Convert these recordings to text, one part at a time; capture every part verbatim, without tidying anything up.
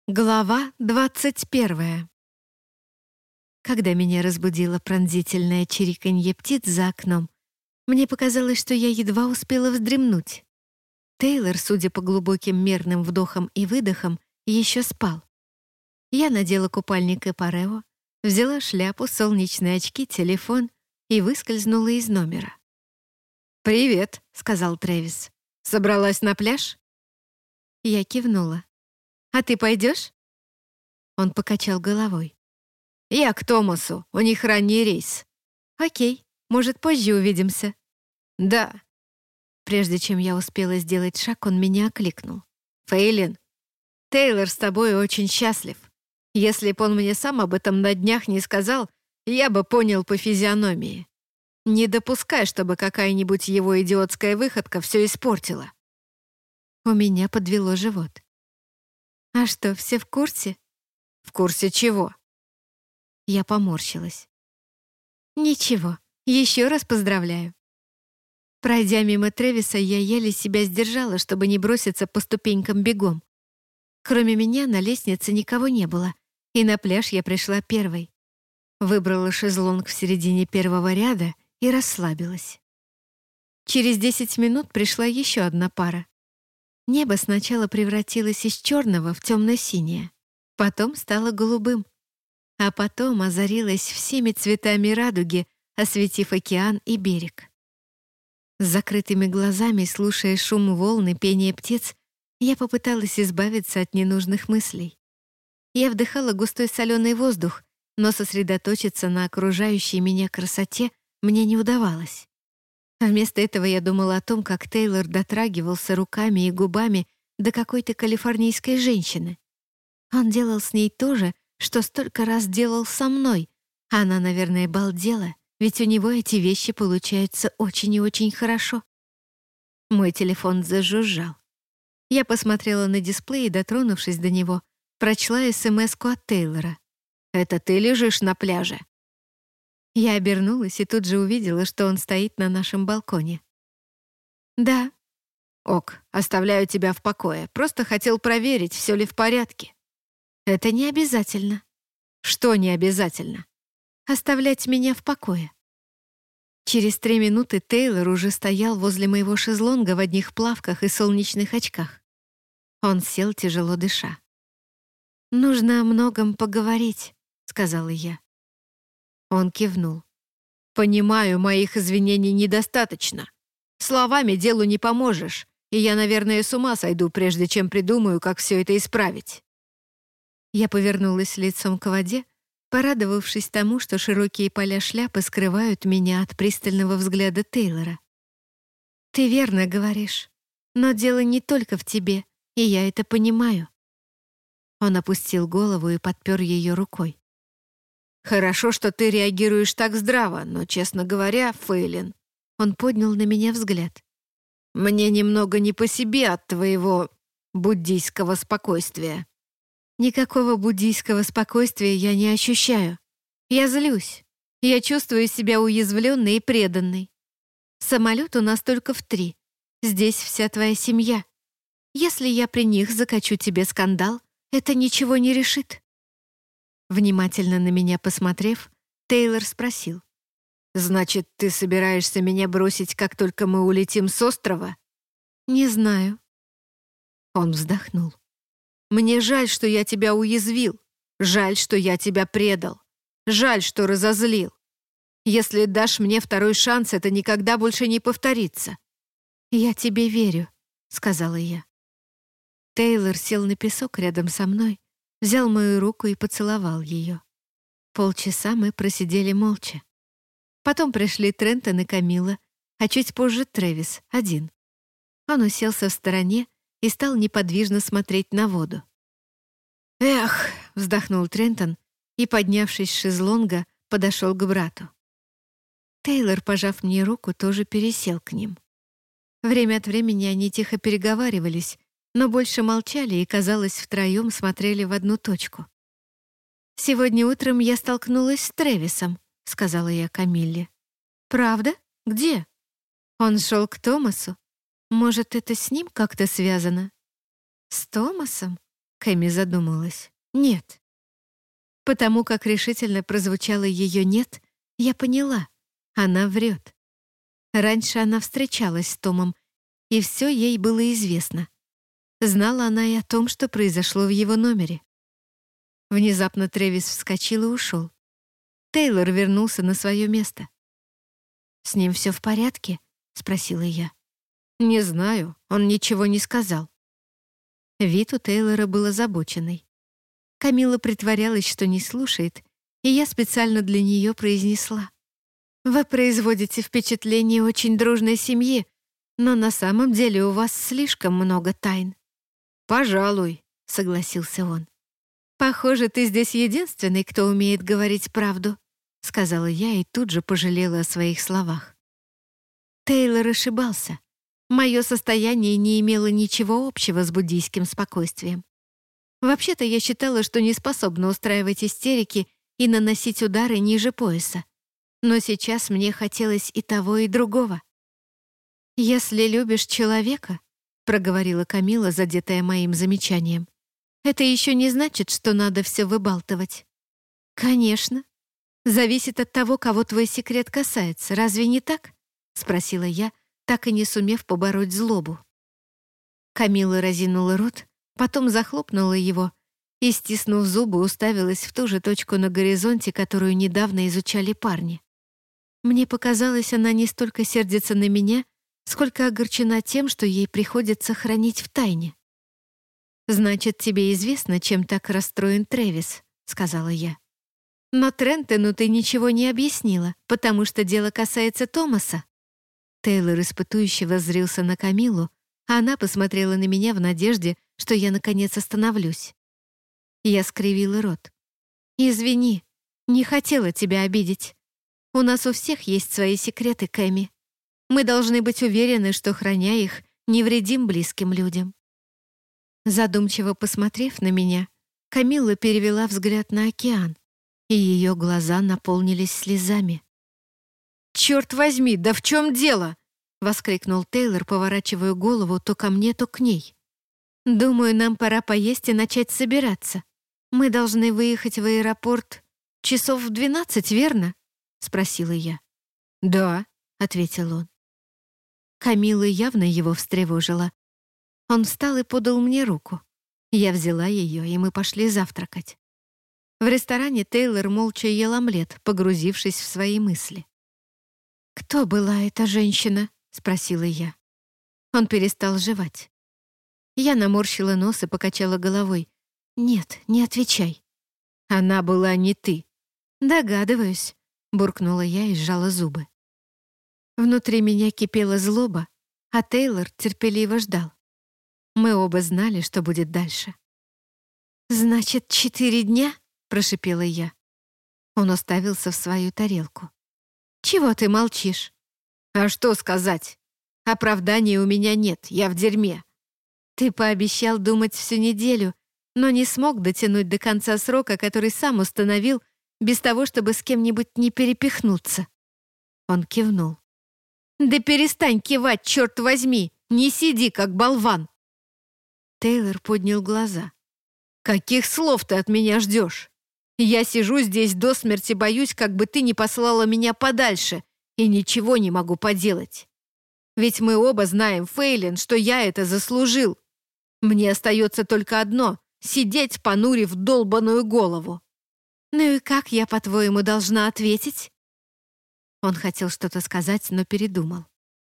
Глава двадцать первая. Когда меня разбудило пронзительное чириканье птиц за окном, мне показалось, что я едва успела вздремнуть. Тейлор, судя по глубоким мерным вдохам и выдохам, еще спал. Я надела купальник и парео, взяла шляпу, солнечные очки, телефон и выскользнула из номера. «Привет», — сказал Трэвис. «Собралась на пляж?» Я кивнула. «А ты пойдешь?» Он покачал головой. «Я к Томасу, у них ранний рейс». «Окей, может, позже увидимся?» «Да». Прежде чем я успела сделать шаг, он меня окликнул. «Фейлин, Тейлор с тобой очень счастлив. Если б он мне сам об этом на днях не сказал, я бы понял по физиономии. Не допускай, чтобы какая-нибудь его идиотская выходка все испортила». У меня подвело живот. «А что, все в курсе?» «В курсе чего?» Я поморщилась. «Ничего, еще раз поздравляю». Пройдя мимо Трэвиса, я еле себя сдержала, чтобы не броситься по ступенькам бегом. Кроме меня на лестнице никого не было, и на пляж я пришла первой. Выбрала шезлонг в середине первого ряда и расслабилась. Через десять минут пришла еще одна пара. Небо сначала превратилось из черного в темно-синее, потом стало голубым, а потом озарилось всеми цветами радуги, осветив океан и берег. С закрытыми глазами, слушая шум волн и пение птиц, я попыталась избавиться от ненужных мыслей. Я вдыхала густой соленый воздух, но сосредоточиться на окружающей меня красоте мне не удавалось. Вместо этого я думала о том, как Тейлор дотрагивался руками и губами до какой-то калифорнийской женщины. Он делал с ней то же, что столько раз делал со мной. Она, наверное, балдела, ведь у него эти вещи получаются очень и очень хорошо. Мой телефон зажужжал. Я посмотрела на дисплей и, дотронувшись до него, прочла эс-эм-эску от Тейлора. «Это ты лежишь на пляже?» Я обернулась и тут же увидела, что он стоит на нашем балконе. «Да». «Ок, оставляю тебя в покое. Просто хотел проверить, все ли в порядке». «Это не обязательно». «Что не обязательно?» «Оставлять меня в покое». Через три минуты Тейлор уже стоял возле моего шезлонга в одних плавках и солнечных очках. Он сел, тяжело дыша. «Нужно о многом поговорить», — сказала я. Он кивнул. «Понимаю, моих извинений недостаточно. Словами делу не поможешь, и я, наверное, с ума сойду, прежде чем придумаю, как все это исправить». Я повернулась лицом к воде, порадовавшись тому, что широкие поля шляпы скрывают меня от пристального взгляда Тейлора. «Ты верно говоришь, но дело не только в тебе, и я это понимаю». Он опустил голову и подпер ее рукой. «Хорошо, что ты реагируешь так здраво, но, честно говоря, Фейлин...» Он поднял на меня взгляд. «Мне немного не по себе от твоего буддийского спокойствия». «Никакого буддийского спокойствия я не ощущаю. Я злюсь. Я чувствую себя уязвленной и преданной. Самолет у нас только в три. Здесь вся твоя семья. Если я при них закачу тебе скандал, это ничего не решит». Внимательно на меня посмотрев, Тейлор спросил. «Значит, ты собираешься меня бросить, как только мы улетим с острова?» «Не знаю». Он вздохнул. «Мне жаль, что я тебя уязвил. Жаль, что я тебя предал. Жаль, что разозлил. Если дашь мне второй шанс, это никогда больше не повторится». «Я тебе верю», — сказала я. Тейлор сел на песок рядом со мной, взял мою руку и поцеловал ее. Полчаса мы просидели молча. Потом пришли Трентон и Камила, а чуть позже Трэвис, один. Он уселся в стороне и стал неподвижно смотреть на воду. «Эх», — вздохнул Трентон и, поднявшись с шезлонга, подошел к брату. Тейлор, пожав мне руку, тоже пересел к ним. Время от времени они тихо переговаривались, но больше молчали и, казалось, втроем смотрели в одну точку. «Сегодня утром я столкнулась с Трэвисом», — сказала я Камилле. «Правда? Где?» «Он шел к Томасу. Может, это с ним как-то связано?» «С Томасом? Кэми задумалась. «Нет». Потому как решительно прозвучало ее «нет», я поняла. Она врет. Раньше она встречалась с Томом, и все ей было известно. Знала она и о том, что произошло в его номере. Внезапно Трэвис вскочил и ушел. Тейлор вернулся на свое место. «С ним все в порядке?» — спросила я. «Не знаю, он ничего не сказал». Вид у Тейлора был озабоченный. Камила притворялась, что не слушает, и я специально для нее произнесла. «Вы производите впечатление очень дружной семьи, но на самом деле у вас слишком много тайн». «Пожалуй», — согласился он. «Похоже, ты здесь единственный, кто умеет говорить правду», — сказала я и тут же пожалела о своих словах. Тейлор ошибался. Мое состояние не имело ничего общего с буддийским спокойствием. Вообще-то я считала, что не способна устраивать истерики и наносить удары ниже пояса. Но сейчас мне хотелось и того, и другого. «Если любишь человека», — проговорила Камила, задетая моим замечанием, «это еще не значит, что надо все выбалтывать». «Конечно. Зависит от того, кого твой секрет касается. Разве не так?» — спросила я, так и не сумев побороть злобу. Камила разинула рот, потом захлопнула его и, стиснув зубы, уставилась в ту же точку на горизонте, которую недавно изучали парни. Мне показалось, она не столько сердится на меня, сколько огорчена тем, что ей приходится хранить в тайне. «Значит, тебе известно, чем так расстроен Трэвис», — сказала я. «Но Трентону ты ничего не объяснила, потому что дело касается Томаса». Тейлор испытующе воззрился на Камилу, а она посмотрела на меня в надежде, что я, наконец, остановлюсь. Я скривила рот. «Извини, не хотела тебя обидеть. У нас у всех есть свои секреты, Кэми. Мы должны быть уверены, что, храня их, не вредим близким людям». Задумчиво посмотрев на меня, Камилла перевела взгляд на океан, и ее глаза наполнились слезами. «Черт возьми, да в чем дело?» — воскликнул Тейлор, поворачивая голову то ко мне, то к ней. «Думаю, нам пора поесть и начать собираться. Мы должны выехать в аэропорт часов в двенадцать, верно?» — спросила я. «Да», — ответил он. Камилла явно его встревожила. Он встал и подал мне руку. Я взяла ее, и мы пошли завтракать. В ресторане Тейлор молча ел омлет, погрузившись в свои мысли. «Кто была эта женщина?» — спросила я. Он перестал жевать. Я наморщила нос и покачала головой. «Нет, не отвечай». «Она была не ты». «Догадываюсь», — буркнула я и сжала зубы. Внутри меня кипела злоба, а Тейлор терпеливо ждал. Мы оба знали, что будет дальше. «Значит, четыре дня?» — прошипела я. Он уставился в свою тарелку. «Чего ты молчишь?» «А что сказать? Оправдания у меня нет, я в дерьме». «Ты пообещал думать всю неделю, но не смог дотянуть до конца срока, который сам установил, без того, чтобы с кем-нибудь не перепихнуться». Он кивнул. «Да перестань кивать, черт возьми! Не сиди, как болван!» Тейлор поднял глаза. «Каких слов ты от меня ждешь? Я сижу здесь до смерти, боюсь, как бы ты не послала меня подальше, и ничего не могу поделать. Ведь мы оба знаем, Фейлин, что я это заслужил. Мне остается только одно — сидеть, понурив долбаную голову». «Ну и как я, по-твоему, должна ответить?» Он хотел что-то сказать, но передумал.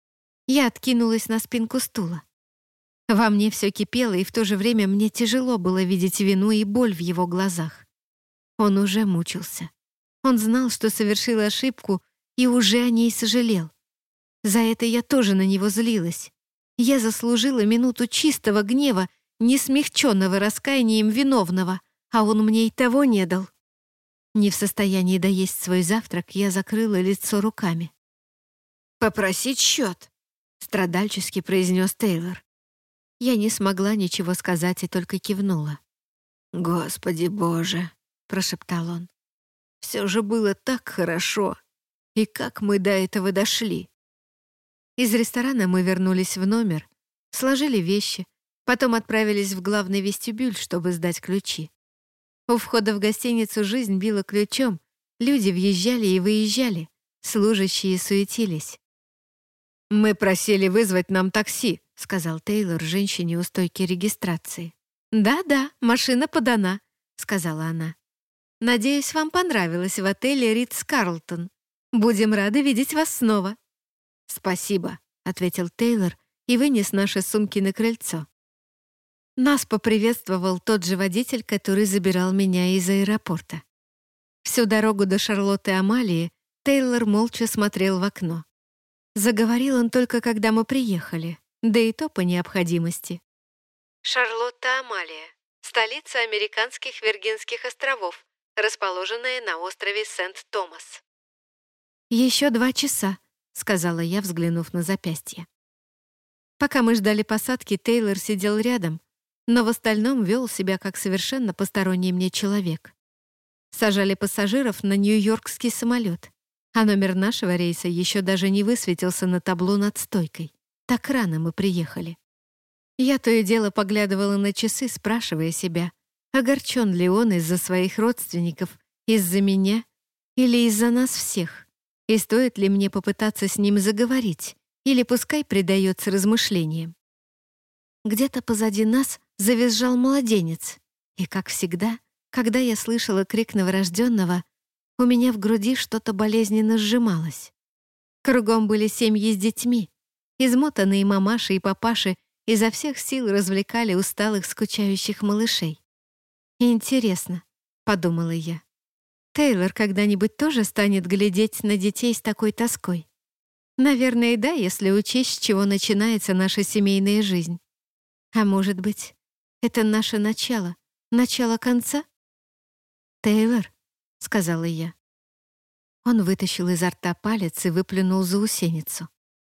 Я откинулась на спинку стула. Во мне все кипело, и в то же время мне тяжело было видеть вину и боль в его глазах. Он уже мучился. Он знал, что совершил ошибку, и уже о ней сожалел. За это я тоже на него злилась. Я заслужила минуту чистого гнева, не смягченного раскаянием виновного, а он мне и того не дал. Не в состоянии доесть свой завтрак, я закрыла лицо руками. «Попросить счет», — страдальчески произнес Тейлор. Я не смогла ничего сказать и только кивнула. «Господи Боже», — прошептал он. «Все же было так хорошо. И как мы до этого дошли?» Из ресторана мы вернулись в номер, сложили вещи, Потом отправились в главный вестибюль, чтобы сдать ключи. У входа в гостиницу жизнь била ключом, люди въезжали и выезжали, служащие суетились. «Мы просили вызвать нам такси», — сказал Тейлор женщине у стойки регистрации. «Да-да, машина подана», — сказала она. «Надеюсь, вам понравилось в отеле Ритц-Карлтон. Будем рады видеть вас снова». «Спасибо», — ответил Тейлор и вынес наши сумки на крыльцо. Нас поприветствовал тот же водитель, который забирал меня из аэропорта. Всю дорогу до Шарлотты Амалии Тейлор молча смотрел в окно. Заговорил он только, когда мы приехали, да и то по необходимости. Шарлотта Амалия, столица американских Виргинских островов, расположенная на острове Сент-Томас. «Еще два часа», — сказала я, взглянув на запястье. Пока мы ждали посадки, Тейлор сидел рядом, но в остальном вел себя как совершенно посторонний мне человек. Сажали пассажиров на нью-йоркский самолет, а номер нашего рейса еще даже не высветился на табло над стойкой. Так рано мы приехали. Я то и дело поглядывала на часы, спрашивая себя, огорчен ли он из-за своих родственников, из-за меня или из-за нас всех, и стоит ли мне попытаться с ним заговорить, или пускай предается размышлениям. Где-то позади нас завизжал младенец, и, как всегда, когда я слышала крик новорожденного, у меня в груди что-то болезненно сжималось. Кругом были семьи с детьми. Измотанные мамаши и папаши изо всех сил развлекали усталых, скучающих малышей. «Интересно», — подумала я, «Тейлор когда-нибудь тоже станет глядеть на детей с такой тоской?» Наверное, да, если учесть, с чего начинается наша семейная жизнь. А может быть, это наше начало, начало конца? «Тейлор», — сказала я. Он вытащил изо рта палец и выплюнул заусеницу.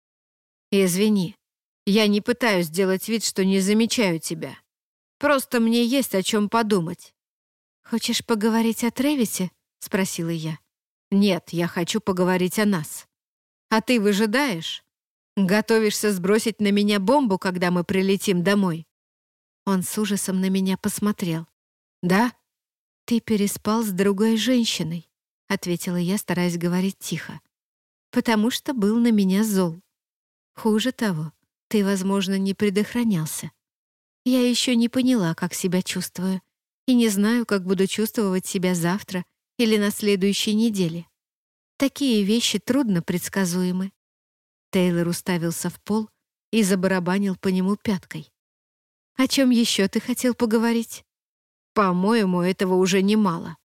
«Извини, я не пытаюсь сделать вид, что не замечаю тебя. Просто мне есть о чем подумать». «Хочешь поговорить о Трэвисе?» — спросила я. «Нет, я хочу поговорить о нас. А ты выжидаешь? Готовишься сбросить на меня бомбу, когда мы прилетим домой?» Он с ужасом на меня посмотрел. «Да?» «Ты переспал с другой женщиной», — ответила я, стараясь говорить тихо. «Потому что был на меня зол. Хуже того, ты, возможно, не предохранялся. Я еще не поняла, как себя чувствую, и не знаю, как буду чувствовать себя завтра или на следующей неделе. Такие вещи трудно предсказуемы». Тейлор уставился в пол и забарабанил по нему пяткой. «О чем еще ты хотел поговорить?» «По-моему, этого уже немало».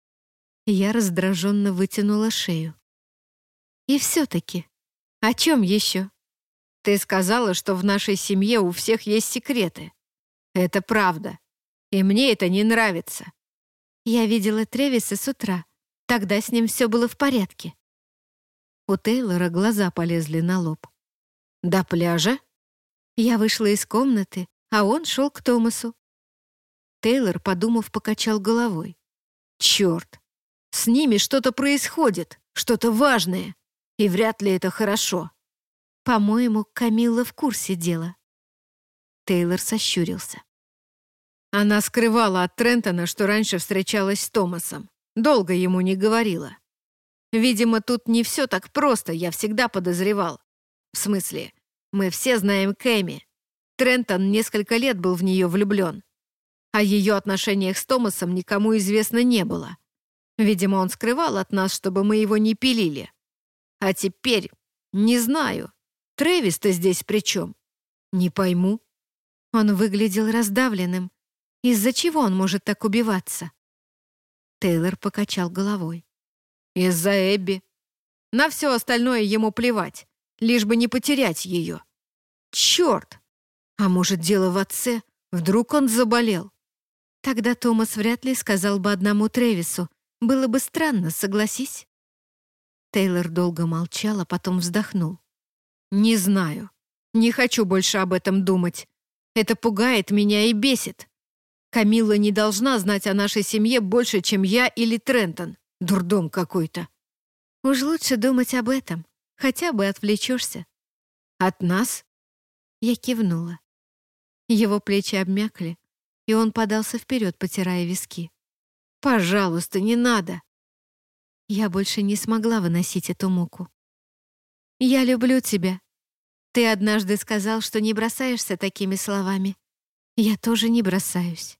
Я раздраженно вытянула шею. «И все-таки, о чем еще?» «Ты сказала, что в нашей семье у всех есть секреты. Это правда. И мне это не нравится». «Я видела Трэвиса с утра. Тогда с ним все было в порядке». У Тейлора глаза полезли на лоб. «До пляжа?» Я вышла из комнаты, а он шел к Томасу. Тейлор, подумав, покачал головой. «Черт! С ними что-то происходит, что-то важное, и вряд ли это хорошо». «По-моему, Камилла в курсе дела». Тейлор сощурился. Она скрывала от Трентона, что раньше встречалась с Томасом. Долго ему не говорила. Видимо, тут не все так просто, я всегда подозревал. В смысле, мы все знаем Кэми. Трентон несколько лет был в нее влюблен. О ее отношениях с Томасом никому известно не было. Видимо, он скрывал от нас, чтобы мы его не пилили. А теперь, не знаю, Трэвис-то здесь при чем? Не пойму». Он выглядел раздавленным. Из-за чего он может так убиваться? Тейлор покачал головой. «Из-за Эбби. На все остальное ему плевать, лишь бы не потерять ее. Черт! А может, дело в отце? Вдруг он заболел?» Тогда Томас вряд ли сказал бы одному Трэвису. Было бы странно, согласись. Тейлор долго молчал, а потом вздохнул. «Не знаю. Не хочу больше об этом думать. Это пугает меня и бесит. Камилла не должна знать о нашей семье больше, чем я или Трентон. Дурдом какой-то». «Уж лучше думать об этом. Хотя бы отвлечешься». «От нас?» Я кивнула. Его плечи обмякли, и он подался вперед, потирая виски. «Пожалуйста, не надо!» Я больше не смогла выносить эту муку. «Я люблю тебя. Ты однажды сказал, что не бросаешься такими словами. Я тоже не бросаюсь.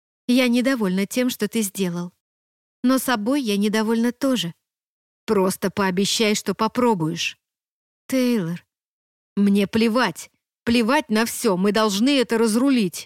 Я недовольна тем, что ты сделал. Но собой я недовольна тоже. Просто пообещай, что попробуешь». «Тейлор». «Мне плевать. Плевать на все. Мы должны это разрулить».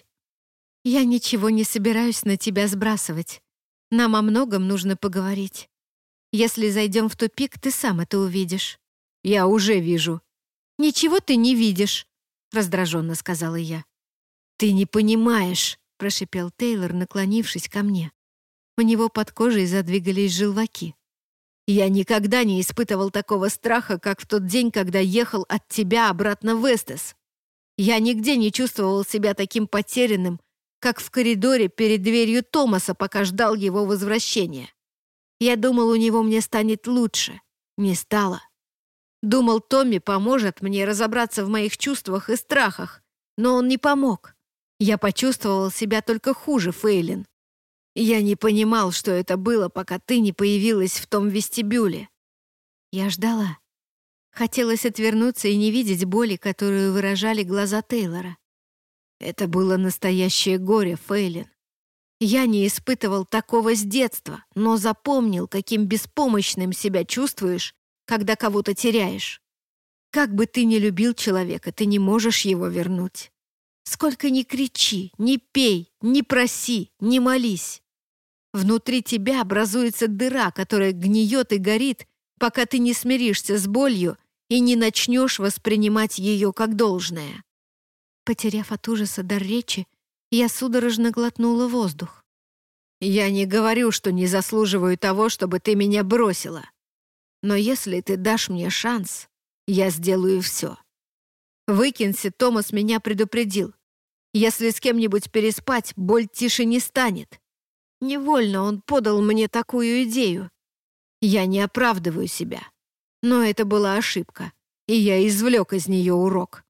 «Я ничего не собираюсь на тебя сбрасывать. Нам о многом нужно поговорить. Если зайдем в тупик, ты сам это увидишь». «Я уже вижу». «Ничего ты не видишь», — раздраженно сказала я. «Ты не понимаешь», — прошипел Тейлор, наклонившись ко мне. У него под кожей задвигались желваки. «Я никогда не испытывал такого страха, как в тот день, когда ехал от тебя обратно в Эстес. Я нигде не чувствовал себя таким потерянным, как в коридоре перед дверью Томаса, пока ждал его возвращения. Я думал, у него мне станет лучше. Не стало. Думал, Томми поможет мне разобраться в моих чувствах и страхах, но он не помог. Я почувствовал себя только хуже, Фейлин. Я не понимал, что это было, пока ты не появилась в том вестибюле». Я ждала. Хотелось отвернуться и не видеть боли, которую выражали глаза Тейлора. Это было настоящее горе, Фейлин. Я не испытывал такого с детства, но запомнил, каким беспомощным себя чувствуешь, когда кого-то теряешь. Как бы ты ни любил человека, ты не можешь его вернуть. Сколько ни кричи, ни пей, ни проси, ни молись. Внутри тебя образуется дыра, которая гниет и горит, пока ты не смиришься с болью и не начнешь воспринимать ее как должное. Потеряв от ужаса дар речи, я судорожно глотнула воздух. «Я не говорю, что не заслуживаю того, чтобы ты меня бросила. Но если ты дашь мне шанс, я сделаю все. В Икинсе Томас меня предупредил. Если с кем-нибудь переспать, боль тише не станет. Невольно он подал мне такую идею. Я не оправдываю себя. Но это была ошибка, и я извлек из нее урок».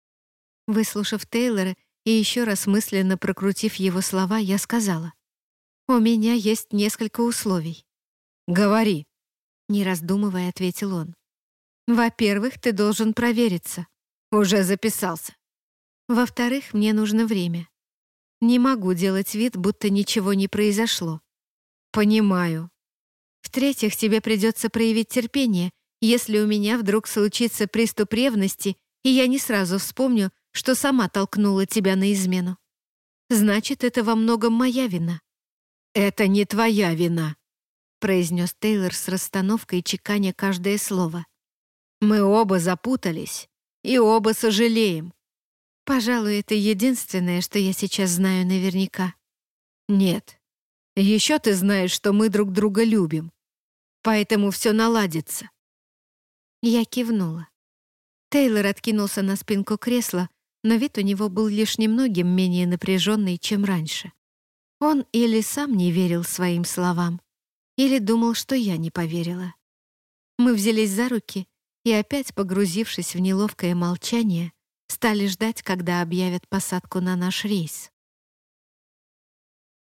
Выслушав Тейлора и еще раз мысленно прокрутив его слова, я сказала: «У меня есть несколько условий». «Говори», — не раздумывая, ответил он. «Во-первых, ты должен провериться». «Уже записался». «Во-вторых, мне нужно время. Не могу делать вид, будто ничего не произошло». «Понимаю». «В-третьих, тебе придется проявить терпение, если у меня вдруг случится приступ ревности, и я не сразу вспомню, что сама толкнула тебя на измену. Значит, это во многом моя вина». «Это не твоя вина», — произнес Тейлор с расстановкой, чеканя каждое слово. «Мы оба запутались и оба сожалеем». «Пожалуй, это единственное, что я сейчас знаю наверняка». «Нет. Еще ты знаешь, что мы друг друга любим. Поэтому все наладится». Я кивнула. Тейлор откинулся на спинку кресла, но вид у него был лишь немногим менее напряженный, чем раньше. Он или сам не верил своим словам, или думал, что я не поверила. Мы взялись за руки и, опять погрузившись в неловкое молчание, стали ждать, когда объявят посадку на наш рейс.